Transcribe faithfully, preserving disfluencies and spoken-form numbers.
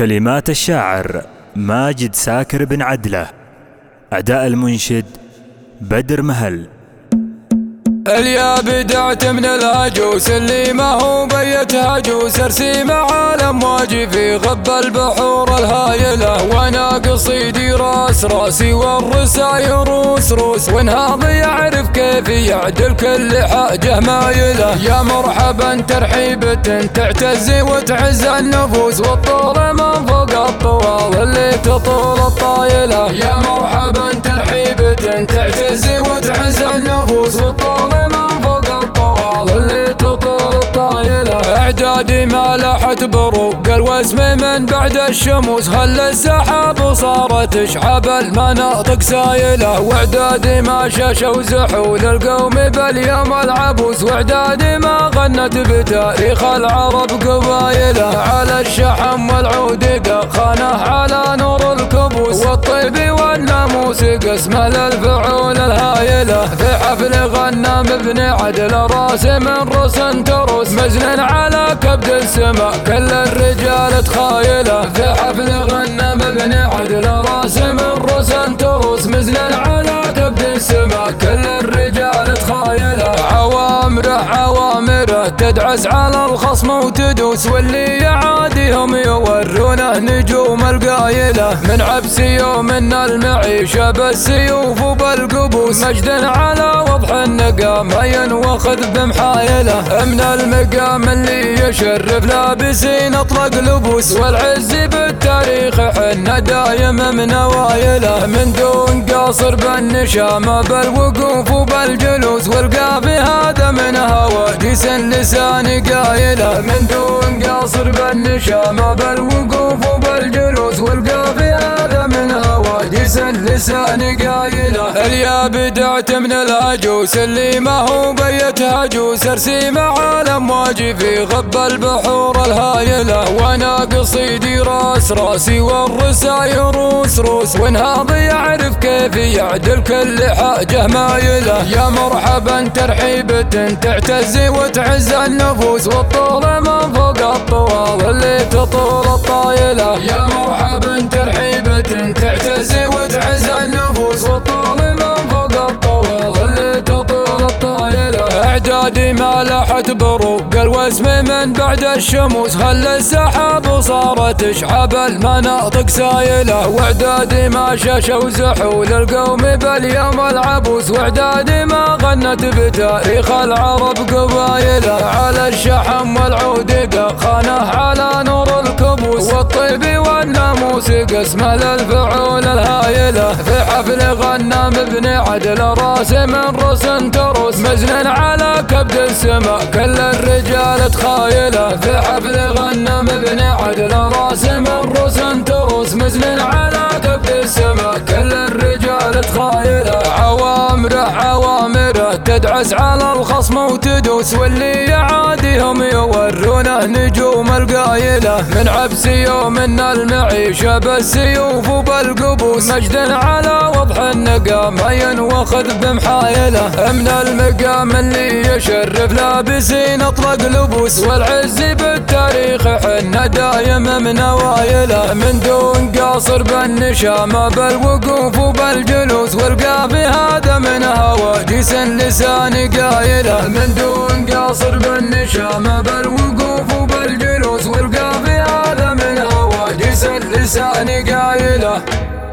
كلمات الشاعر ماجد ساكر بن عدلة. أداء المنشد بدر مهل. اليا بدعت من الهجوس اللي ما هو بيت هجوس، ارسيم على امواجي في غب البحور الهايله، وانا قصيدي راس راسي والرساي روس روس، وانهاض يعرف كيف يعدل كل حاجه مايله. يا مرحبا ترحيبة تعتزي وتعز النفوس، والطول من فوق الطوال اللي تطول الطايله. يا مرحبا ترحيبة تعتزي وتعز النفوس، والطول من فوق الطوال اللي تطول الطايله. اعدادي ما لاحت بروق الوسم من بعد الشموس، هل السحاب وصارت شحاب المناطق سايله. واعدادي ما شاشوا زحول القوم باليوم العبوس، واعدادي ما غنت بتاريخ العرب قبايله. على الشحم والعود خانه على نور الكبوس، والطيب والناموس قسمه للفعول الهايله. في حفل غنى مبني عدل راس من رس تروس، مزن على كبد السماء كل الرجال تخايله. في حفل غنى مبني عدل راس من رس تروس، مزن على كبد السماء كل الرجال تخايله. عوامره عوامره تدعس على الخصم وتدوس، واللي يعاديهم يورونه نجوم القايله. من عبس يوم المعيشه بالسيوف وبالقبوس، مجد على وضح النقام ينوخذ بمحايله. من المقام اللي يشرف لابسين اطلق لبوس، والعز بالتاريخ حنا دايم من وايله. من دون قاصر بالنشامه بالوقوف وبالجلوس، والقافي هذا من هواجس لسان قايله. من دون قاصر بالنشامه بالوقوف وبالجلوس، والقافي هذا من هواجس لسان قايله. اليا بدعت من الهجوس اللي ما هو بيت هجوس، ارسيم على امواجي في غب البحور الهايله. وانا قصيدي راس راسي والرساي روس روس، وانهاض يعرف كيف يعدل كل حاجه مايله. يا مرحبا ترحيبة تعتزي وتعز النفوس، والطول من فوق الطوال اللي تطول الطايله. يا مرحبا ترحيبة تعتزي وتعز النفوس، والطول من فوق الطوال اللي تطول الطايله. اعدادي ما لاحت بروق الوسم من بعد الشموس، هل السحاب وصارت شحاب المناطق سايله. واعدادي ما شاشوا زحول القوم باليوم العبوس، واعدادي ما غنت بتاريخ العرب قبايله. على الشحم والعود خانه على نور الكبوس، والطيب والناموس قسمه للفعول الهايله. في حفل غنى مبني عدل راس من رس تروس، مزن على كبد السماء كل الرجال تخايله. في حفل غنى مبني عدل راس من رس تروس، مزن على كبد السماء كل الرجال تخايله. عوامره عوامره تدعس على الخصم وتدوس، واللي يعاديهم يورونه نجوم القايله. من عبس يوم المعيشه بالسيوف وبالقبوس، مجد على وضح النقام ينوخذ بمحايله. من المقام اللي يشرف لابسين اطلق لبوس، والعز بالتاريخ حنا دايم من وايله. من دون قاصر بالنشامه بالوقوف وبالجلوس، والقافي هذا من هواجس لسان قايله. من دون قاصر بالنشامه بالوقوف وبالجلوس، والقافي هذا من هواجس لسان قايله.